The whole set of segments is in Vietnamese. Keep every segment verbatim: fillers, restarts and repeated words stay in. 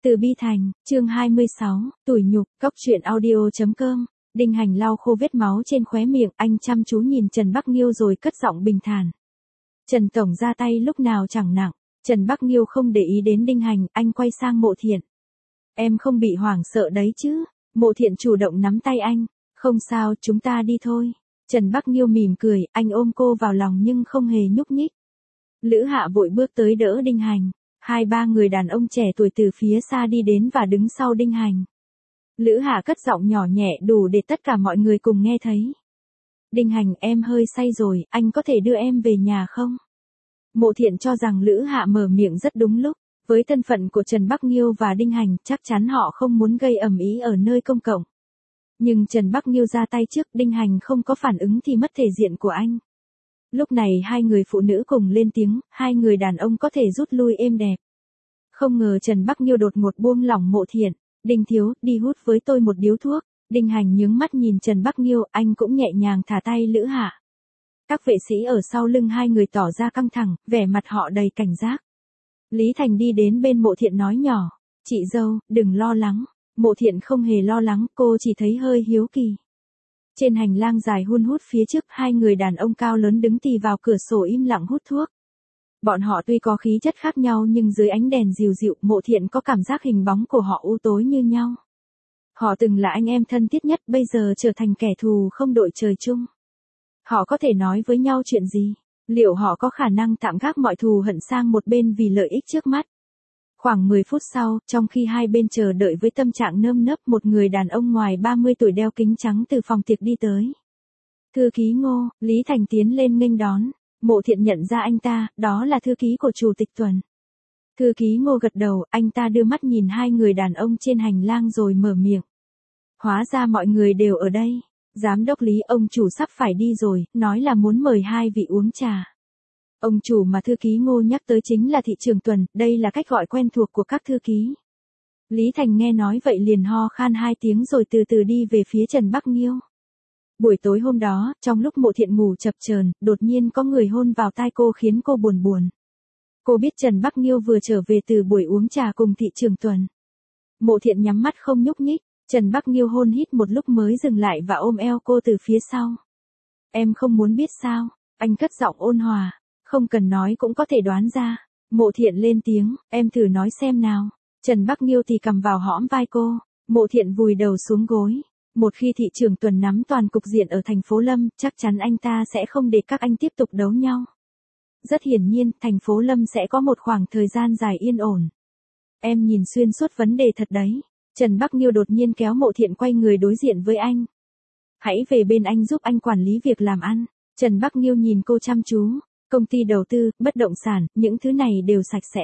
Từ Bi Thành, chương hai mươi sáu, tủi nhục, cóc truyện audio.com. Đinh Hành lau khô vết máu trên khóe miệng, anh chăm chú nhìn Trần Bắc Nghiêu rồi cất giọng bình thản. Trần Tổng ra tay lúc nào chẳng nặng. Trần Bắc Nghiêu không để ý đến Đinh Hành, anh quay sang Mộ Thiện. Em không bị hoảng sợ đấy chứ? Mộ Thiện chủ động nắm tay anh. Không sao, chúng ta đi thôi. Trần Bắc Nghiêu mỉm cười, anh ôm cô vào lòng nhưng không hề nhúc nhích. Lữ Hạ vội bước tới đỡ Đinh Hành. Hai ba người đàn ông trẻ tuổi từ phía xa đi đến và đứng sau Đinh Hành. Lữ Hạ cất giọng nhỏ nhẹ đủ để tất cả mọi người cùng nghe thấy. Đinh Hành, em hơi say rồi, anh có thể đưa em về nhà không? Mộ Thiện cho rằng Lữ Hạ mở miệng rất đúng lúc. Với thân phận của Trần Bắc Nghiêu và Đinh Hành, chắc chắn họ không muốn gây ầm ĩ ở nơi công cộng. Nhưng Trần Bắc Nghiêu ra tay trước, Đinh Hành không có phản ứng thì mất thể diện của anh. Lúc này hai người phụ nữ cùng lên tiếng, hai người đàn ông có thể rút lui êm đẹp. Không ngờ Trần Bắc Nghiêu đột ngột buông lỏng Mộ Thiện. Đinh thiếu, đi hút với tôi một điếu thuốc. Đinh Hành nhướng mắt nhìn Trần Bắc Nghiêu, anh cũng nhẹ nhàng thả tay Lữ Hạ. Các vệ sĩ ở sau lưng hai người tỏ ra căng thẳng, vẻ mặt họ đầy cảnh giác. Lý Thành đi đến bên Mộ Thiện nói nhỏ, chị dâu, đừng lo lắng. Mộ Thiện không hề lo lắng, cô chỉ thấy hơi hiếu kỳ. Trên hành lang dài hun hút phía trước, hai người đàn ông cao lớn đứng tì vào cửa sổ im lặng hút thuốc. Bọn họ tuy có khí chất khác nhau nhưng dưới ánh đèn dịu dịu, Mộ Thiện có cảm giác hình bóng của họ u tối như nhau. Họ từng là anh em thân thiết nhất, bây giờ trở thành kẻ thù không đội trời chung. Họ có thể nói với nhau chuyện gì? Liệu họ có khả năng tạm gác mọi thù hận sang một bên vì lợi ích trước mắt? Khoảng mười phút sau, trong khi hai bên chờ đợi với tâm trạng nơm nớp, một người đàn ông ngoài ba mươi tuổi đeo kính trắng từ phòng tiệc đi tới. Thư ký Ngô, Lý Thành tiến lên nghênh đón. Mộ Thiện nhận ra anh ta, đó là thư ký của Chủ tịch Tuần. Thư ký Ngô gật đầu, anh ta đưa mắt nhìn hai người đàn ông trên hành lang rồi mở miệng. Hóa ra mọi người đều ở đây. Giám đốc Lý, ông chủ sắp phải đi rồi, nói là muốn mời hai vị uống trà. Ông chủ mà thư ký Ngô nhắc tới chính là thị trưởng Tuần, đây là cách gọi quen thuộc của các thư ký. Lý Thành nghe nói vậy liền ho khan hai tiếng rồi từ từ đi về phía Trần Bắc Nghiêu. Buổi tối hôm đó, trong lúc Mộ Thiện ngủ chập chờn, đột nhiên có người hôn vào tai cô khiến cô buồn buồn. Cô biết Trần Bắc Nghiêu vừa trở về từ buổi uống trà cùng thị trưởng Tuần. Mộ Thiện nhắm mắt không nhúc nhích, Trần Bắc Nghiêu hôn hít một lúc mới dừng lại và ôm eo cô từ phía sau. Em không muốn biết sao? Anh cất giọng ôn hòa. Không cần nói cũng có thể đoán ra. Mộ Thiện lên tiếng, em thử nói xem nào. Trần Bắc Nghiêu thì cầm vào hõm vai cô. Mộ Thiện vùi đầu xuống gối. Một khi thị trưởng Tuần nắm toàn cục diện ở thành phố Lâm, chắc chắn anh ta sẽ không để các anh tiếp tục đấu nhau. Rất hiển nhiên, thành phố Lâm sẽ có một khoảng thời gian dài yên ổn. Em nhìn xuyên suốt vấn đề thật đấy. Trần Bắc Nghiêu đột nhiên kéo Mộ Thiện quay người đối diện với anh. Hãy về bên anh giúp anh quản lý việc làm ăn. Trần Bắc Nghiêu nhìn cô chăm chú. Công ty đầu tư, bất động sản, những thứ này đều sạch sẽ.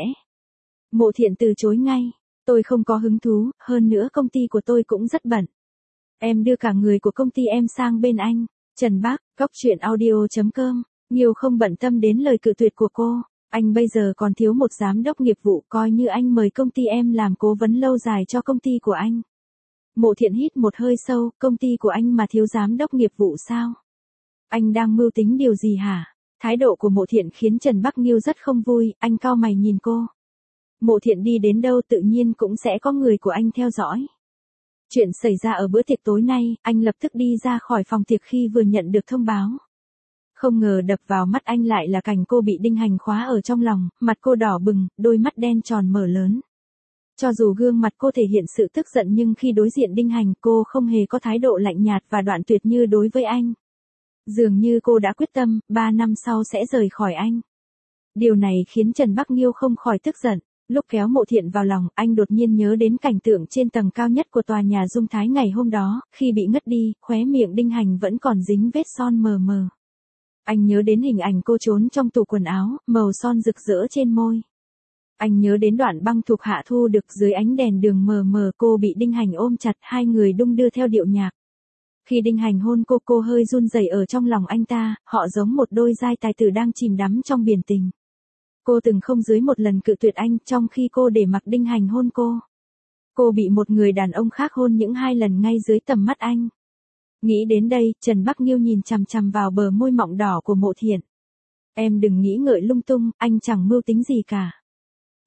Mộ Thiện từ chối ngay. Tôi không có hứng thú, hơn nữa công ty của tôi cũng rất bận. Em đưa cả người của công ty em sang bên anh. Trần Bắc, cóc truyện audio.com. Nghiêu không bận tâm đến lời cự tuyệt của cô. Anh bây giờ còn thiếu một giám đốc nghiệp vụ, coi như anh mời công ty em làm cố vấn lâu dài cho công ty của anh. Mộ Thiện hít một hơi sâu, công ty của anh mà thiếu giám đốc nghiệp vụ sao? Anh đang mưu tính điều gì hả? Thái độ của Mộ Thiện khiến Trần Bắc Nghiêu rất không vui, anh cau mày nhìn cô. Mộ Thiện đi đến đâu tự nhiên cũng sẽ có người của anh theo dõi. Chuyện xảy ra ở bữa tiệc tối nay, anh lập tức đi ra khỏi phòng tiệc khi vừa nhận được thông báo. Không ngờ đập vào mắt anh lại là cảnh cô bị Đinh Hành khóa ở trong lòng, mặt cô đỏ bừng, đôi mắt đen tròn mở lớn. Cho dù gương mặt cô thể hiện sự tức giận nhưng khi đối diện Đinh Hành cô không hề có thái độ lạnh nhạt và đoạn tuyệt như đối với anh. Dường như cô đã quyết tâm, ba năm sau sẽ rời khỏi anh. Điều này khiến Trần Bắc Nghiêu không khỏi tức giận. Lúc kéo Mộ Thiện vào lòng, anh đột nhiên nhớ đến cảnh tượng trên tầng cao nhất của tòa nhà Dung Thái ngày hôm đó, khi bị ngất đi, khóe miệng Đinh Hành vẫn còn dính vết son mờ mờ. Anh nhớ đến hình ảnh cô trốn trong tủ quần áo, màu son rực rỡ trên môi. Anh nhớ đến đoạn băng thuộc hạ thu được dưới ánh đèn đường mờ mờ cô bị Đinh Hành ôm chặt, hai người đung đưa theo điệu nhạc. Khi Đinh Hành hôn cô, cô hơi run rẩy ở trong lòng anh ta, họ giống một đôi giai tài tử đang chìm đắm trong biển tình. Cô từng không dưới một lần cự tuyệt anh, trong khi cô để mặc Đinh Hành hôn cô. Cô bị một người đàn ông khác hôn những hai lần ngay dưới tầm mắt anh. Nghĩ đến đây, Trần Bắc Nghiêu nhìn chằm chằm vào bờ môi mọng đỏ của Mộ Thiện. Em đừng nghĩ ngợi lung tung, anh chẳng mưu tính gì cả.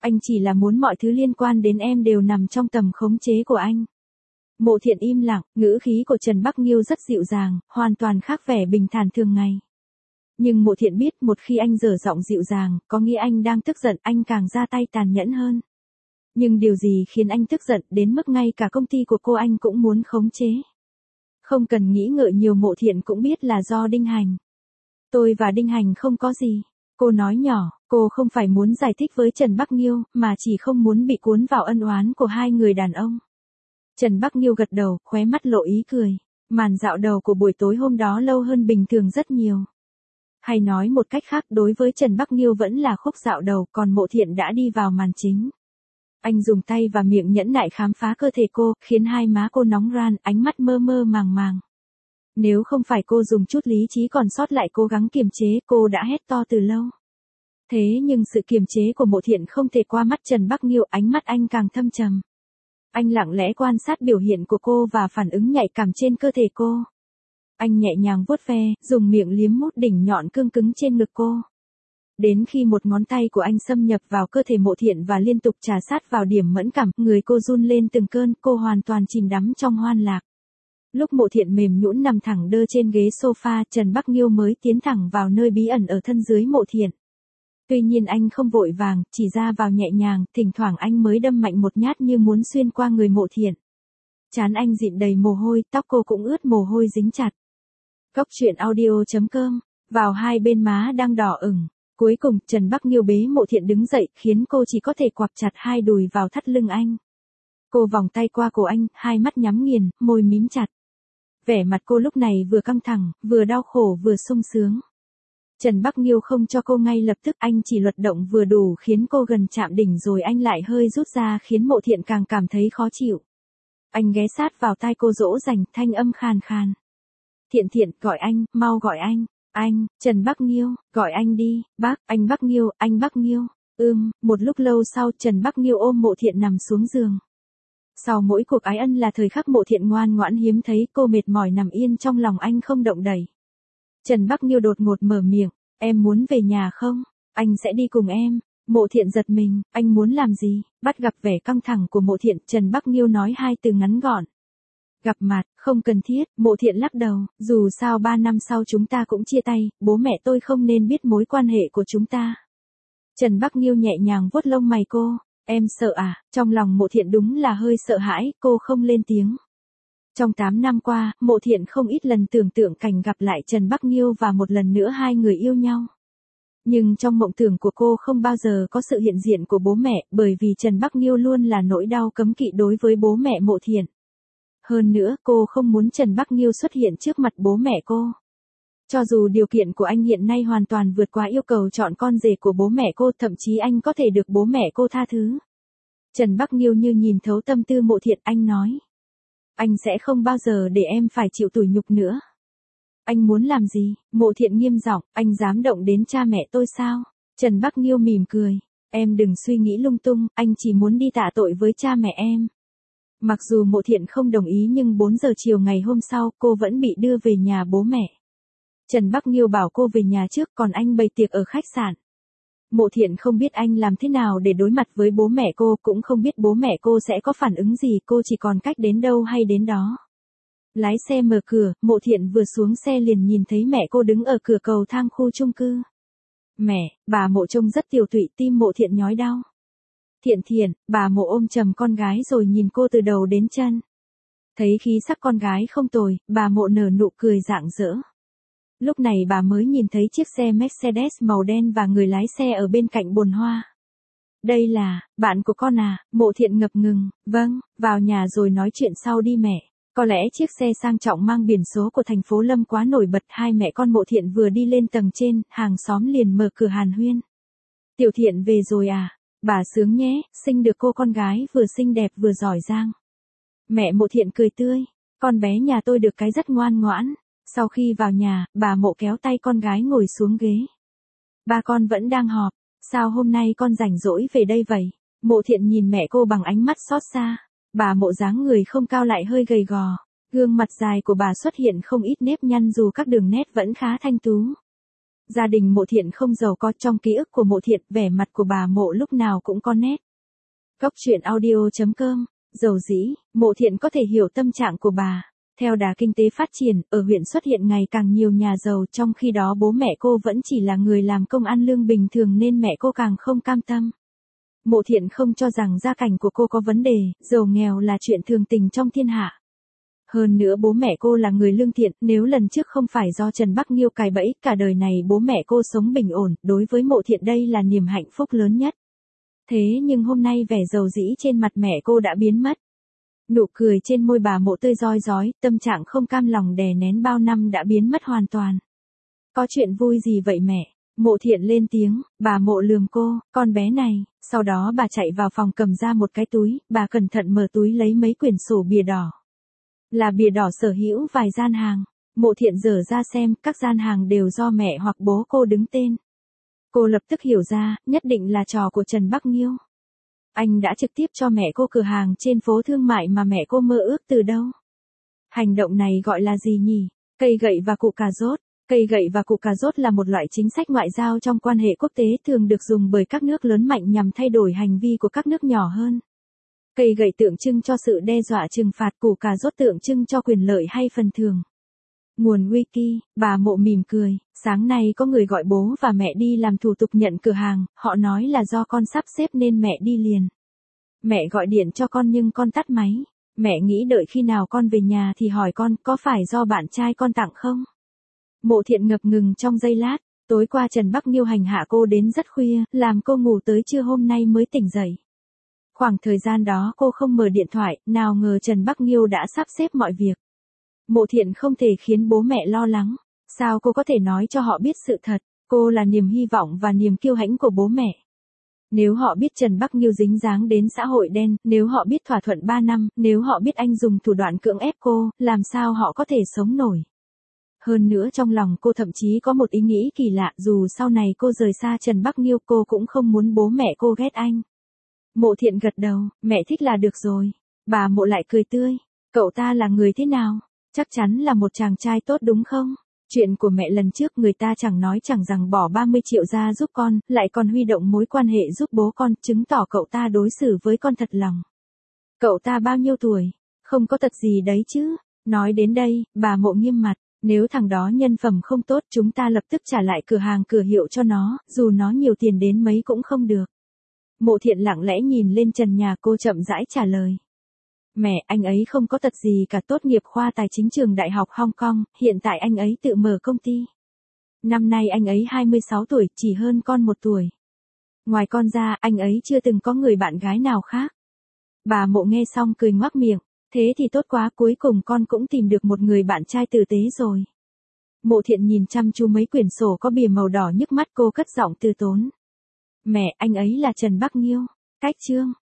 Anh chỉ là muốn mọi thứ liên quan đến em đều nằm trong tầm khống chế của anh. Mộ Thiện im lặng, ngữ khí của Trần Bắc Nghiêu rất dịu dàng, hoàn toàn khác vẻ bình thản thường ngày. Nhưng Mộ Thiện biết một khi anh dở giọng dịu dàng, có nghĩa anh đang tức giận, anh càng ra tay tàn nhẫn hơn. Nhưng điều gì khiến anh tức giận đến mức ngay cả công ty của cô anh cũng muốn khống chế? Không cần nghĩ ngợi nhiều, Mộ Thiện cũng biết là do Đinh Hành. Tôi và Đinh Hành không có gì. Cô nói nhỏ, cô không phải muốn giải thích với Trần Bắc Nghiêu, mà chỉ không muốn bị cuốn vào ân oán của hai người đàn ông. Trần Bắc Nghiêu gật đầu, khóe mắt lộ ý cười. Màn dạo đầu của buổi tối hôm đó lâu hơn bình thường rất nhiều. Hay nói một cách khác, đối với Trần Bắc Nghiêu vẫn là khúc dạo đầu, còn Mộ Thiện đã đi vào màn chính. Anh dùng tay và miệng nhẫn nại khám phá cơ thể cô, khiến hai má cô nóng ran, ánh mắt mơ mơ màng màng. Nếu không phải cô dùng chút lý trí còn sót lại cố gắng kiềm chế, cô đã hét to từ lâu. Thế nhưng sự kiềm chế của Mộ Thiện không thể qua mắt Trần Bắc Nghiêu, ánh mắt anh càng thâm trầm. Anh lặng lẽ quan sát biểu hiện của cô và phản ứng nhạy cảm trên cơ thể cô. Anh nhẹ nhàng vuốt ve, dùng miệng liếm mút đỉnh nhọn cương cứng trên ngực cô. Đến khi một ngón tay của anh xâm nhập vào cơ thể Mộ Thiện và liên tục trà sát vào điểm mẫn cảm, người cô run lên từng cơn, cô hoàn toàn chìm đắm trong hoan lạc. Lúc Mộ Thiện mềm nhũn nằm thẳng đơ trên ghế sofa, Trần Bắc Nghiêu mới tiến thẳng vào nơi bí ẩn ở thân dưới Mộ Thiện. Tuy nhiên anh không vội vàng, chỉ ra vào nhẹ nhàng, thỉnh thoảng anh mới đâm mạnh một nhát như muốn xuyên qua người Mộ Thiện. Trán anh dịn đầy mồ hôi, tóc cô cũng ướt mồ hôi dính chặt. Cốc truyện audio chấm com, vào hai bên má đang đỏ ửng. Cuối cùng, Trần Bắc Nghiêu bế Mộ Thiện đứng dậy, khiến cô chỉ có thể quặp chặt hai đùi vào thắt lưng anh. Cô vòng tay qua cổ anh, hai mắt nhắm nghiền, môi mím chặt. Vẻ mặt cô lúc này vừa căng thẳng, vừa đau khổ vừa sung sướng. Trần Bắc Nghiêu không cho cô ngay lập tức, anh chỉ luật động vừa đủ khiến cô gần chạm đỉnh rồi anh lại hơi rút ra khiến Mộ Thiện càng cảm thấy khó chịu. Anh ghé sát vào tai cô dỗ dành, thanh âm khàn khàn. Thiện Thiện, gọi anh, mau gọi anh. Anh, Trần Bắc Nghiêu, gọi anh đi, bác, anh Bắc Nghiêu, anh Bắc Nghiêu. Ưm, một lúc lâu sau Trần Bắc Nghiêu ôm Mộ Thiện nằm xuống giường. Sau mỗi cuộc ái ân là thời khắc Mộ Thiện ngoan ngoãn hiếm thấy, cô mệt mỏi nằm yên trong lòng anh không động đậy. Trần Bắc Nghiêu đột ngột mở miệng, em muốn về nhà không? Anh sẽ đi cùng em. Mộ Thiện giật mình, anh muốn làm gì? Bắt gặp vẻ căng thẳng của Mộ Thiện, Trần Bắc Nghiêu nói hai từ ngắn gọn. Gặp mặt, không cần thiết. Mộ Thiện lắc đầu, dù sao ba năm sau chúng ta cũng chia tay, bố mẹ tôi không nên biết mối quan hệ của chúng ta. Trần Bắc Nghiêu nhẹ nhàng vuốt lông mày cô, em sợ à? Trong lòng Mộ Thiện đúng là hơi sợ hãi, cô không lên tiếng. Trong tám năm qua, Mộ Thiện không ít lần tưởng tượng cảnh gặp lại Trần Bắc Nghiêu và một lần nữa hai người yêu nhau. Nhưng trong mộng tưởng của cô không bao giờ có sự hiện diện của bố mẹ, bởi vì Trần Bắc Nghiêu luôn là nỗi đau cấm kỵ đối với bố mẹ Mộ Thiện. Hơn nữa, cô không muốn Trần Bắc Nghiêu xuất hiện trước mặt bố mẹ cô. Cho dù điều kiện của anh hiện nay hoàn toàn vượt qua yêu cầu chọn con rể của bố mẹ cô, thậm chí anh có thể được bố mẹ cô tha thứ. Trần Bắc Nghiêu như nhìn thấu tâm tư Mộ Thiện, anh nói. Anh sẽ không bao giờ để em phải chịu tủi nhục nữa. Anh muốn làm gì? Mộ Thiện nghiêm giọng, anh dám động đến cha mẹ tôi sao? Trần Bắc Nghiêu mỉm cười, em đừng suy nghĩ lung tung, anh chỉ muốn đi tạ tội với cha mẹ em. Mặc dù Mộ Thiện không đồng ý nhưng bốn giờ chiều ngày hôm sau cô vẫn bị đưa về nhà bố mẹ. Trần Bắc Nghiêu bảo cô về nhà trước còn anh bày tiệc ở khách sạn. Mộ Thiện không biết anh làm thế nào để đối mặt với bố mẹ cô, cũng không biết bố mẹ cô sẽ có phản ứng gì, cô chỉ còn cách đến đâu hay đến đó. Lái xe mở cửa, Mộ Thiện vừa xuống xe liền nhìn thấy mẹ cô đứng ở cửa cầu thang khu chung cư. Mẹ, bà Mộ trông rất tiều tụy, tim Mộ Thiện nhói đau. Thiện Thiện, bà Mộ ôm chầm con gái rồi nhìn cô từ đầu đến chân. Thấy khí sắc con gái không tồi, bà Mộ nở nụ cười rạng rỡ. Lúc này bà mới nhìn thấy chiếc xe Mercedes màu đen và người lái xe ở bên cạnh bồn hoa. Đây là, bạn của con à? Mộ Thiện ngập ngừng, vâng, vào nhà rồi nói chuyện sau đi mẹ. Có lẽ chiếc xe sang trọng mang biển số của thành phố Lâm quá nổi bật, hai mẹ con Mộ Thiện vừa đi lên tầng trên, hàng xóm liền mở cửa hàn huyên. Tiểu Thiện về rồi à? Bà sướng nhé, sinh được cô con gái vừa xinh đẹp vừa giỏi giang. Mẹ Mộ Thiện cười tươi, con bé nhà tôi được cái rất ngoan ngoãn. Sau khi vào nhà, bà Mộ kéo tay con gái ngồi xuống ghế. Ba con vẫn đang họp, sao hôm nay con rảnh rỗi về đây vậy? Mộ Thiện nhìn mẹ cô bằng ánh mắt xót xa. Bà Mộ dáng người không cao lại hơi gầy gò, gương mặt dài của bà xuất hiện không ít nếp nhăn dù các đường nét vẫn khá thanh tú. Gia đình Mộ Thiện không giàu có, trong ký ức của Mộ Thiện, vẻ mặt của bà Mộ lúc nào cũng có nét. Cốc truyện audio chấm com, dầu dĩ, Mộ Thiện có thể hiểu tâm trạng của bà. Theo đà kinh tế phát triển, ở huyện xuất hiện ngày càng nhiều nhà giàu, trong khi đó bố mẹ cô vẫn chỉ là người làm công ăn lương bình thường nên mẹ cô càng không cam tâm. Mộ Thiện không cho rằng gia cảnh của cô có vấn đề, giàu nghèo là chuyện thường tình trong thiên hạ. Hơn nữa bố mẹ cô là người lương thiện, nếu lần trước không phải do Trần Bắc Nghiêu cài bẫy, cả đời này bố mẹ cô sống bình ổn, đối với Mộ Thiện đây là niềm hạnh phúc lớn nhất. Thế nhưng hôm nay vẻ dầu dĩ trên mặt mẹ cô đã biến mất. Nụ cười trên môi bà Mộ tươi rói rói, tâm trạng không cam lòng đè nén bao năm đã biến mất hoàn toàn. Có chuyện vui gì vậy mẹ? Mộ Thiện lên tiếng, bà Mộ lườm cô, con bé này, sau đó bà chạy vào phòng cầm ra một cái túi, bà cẩn thận mở túi lấy mấy quyển sổ bìa đỏ. Là bìa đỏ sở hữu vài gian hàng. Mộ Thiện dở ra xem, các gian hàng đều do mẹ hoặc bố cô đứng tên. Cô lập tức hiểu ra, nhất định là trò của Trần Bắc Nghiêu. Anh đã trực tiếp cho mẹ cô cửa hàng trên phố thương mại mà mẹ cô mơ ước từ đâu. Hành động này gọi là gì nhỉ? Cây gậy và cụ cà rốt. Cây gậy và cụ cà rốt là một loại chính sách ngoại giao trong quan hệ quốc tế thường được dùng bởi các nước lớn mạnh nhằm thay đổi hành vi của các nước nhỏ hơn. Cây gậy tượng trưng cho sự đe dọa trừng phạt, củ cà rốt tượng trưng cho quyền lợi hay phần thưởng. Nguồn wiki, bà Mộ mỉm cười, sáng nay có người gọi bố và mẹ đi làm thủ tục nhận cửa hàng, họ nói là do con sắp xếp nên mẹ đi liền. Mẹ gọi điện cho con nhưng con tắt máy, mẹ nghĩ đợi khi nào con về nhà thì hỏi con có phải do bạn trai con tặng không? Mộ Thiện ngập ngừng trong giây lát, tối qua Trần Bắc Nghiêu hành hạ cô đến rất khuya, làm cô ngủ tới trưa hôm nay mới tỉnh dậy. Khoảng thời gian đó cô không mở điện thoại, nào ngờ Trần Bắc Nghiêu đã sắp xếp mọi việc. Mộ Thiện không thể khiến bố mẹ lo lắng, sao cô có thể nói cho họ biết sự thật, cô là niềm hy vọng và niềm kiêu hãnh của bố mẹ. Nếu họ biết Trần Bắc Nghiêu dính dáng đến xã hội đen, nếu họ biết thỏa thuận ba năm, nếu họ biết anh dùng thủ đoạn cưỡng ép cô, làm sao họ có thể sống nổi. Hơn nữa trong lòng cô thậm chí có một ý nghĩ kỳ lạ, dù sau này cô rời xa Trần Bắc Nghiêu cô cũng không muốn bố mẹ cô ghét anh. Mộ Thiện gật đầu, mẹ thích là được rồi. Bà Mộ lại cười tươi, cậu ta là người thế nào? Chắc chắn là một chàng trai tốt đúng không? Chuyện của mẹ lần trước người ta chẳng nói chẳng rằng bỏ ba mươi triệu ra giúp con, lại còn huy động mối quan hệ giúp bố con, chứng tỏ cậu ta đối xử với con thật lòng. Cậu ta bao nhiêu tuổi? Không có tật gì đấy chứ? Nói đến đây, bà Mộ nghiêm mặt, nếu thằng đó nhân phẩm không tốt chúng ta lập tức trả lại cửa hàng cửa hiệu cho nó, dù nó nhiều tiền đến mấy cũng không được. Mộ Thiện lặng lẽ nhìn lên trần nhà, cô chậm rãi trả lời. Mẹ, anh ấy không có tật gì cả, tốt nghiệp khoa tài chính trường đại học Hong Kong, hiện tại anh ấy tự mở công ty. Năm nay anh ấy hai mươi sáu tuổi, chỉ hơn con một tuổi. Ngoài con ra, anh ấy chưa từng có người bạn gái nào khác. Bà Mộ nghe xong cười ngoác miệng, thế thì tốt quá, cuối cùng con cũng tìm được một người bạn trai tử tế rồi. Mộ Thiện nhìn chăm chú mấy quyển sổ có bìa màu đỏ nhức mắt, cô cất giọng từ tốn. Mẹ, anh ấy là Trần Bắc Nghiêu. Cách chương.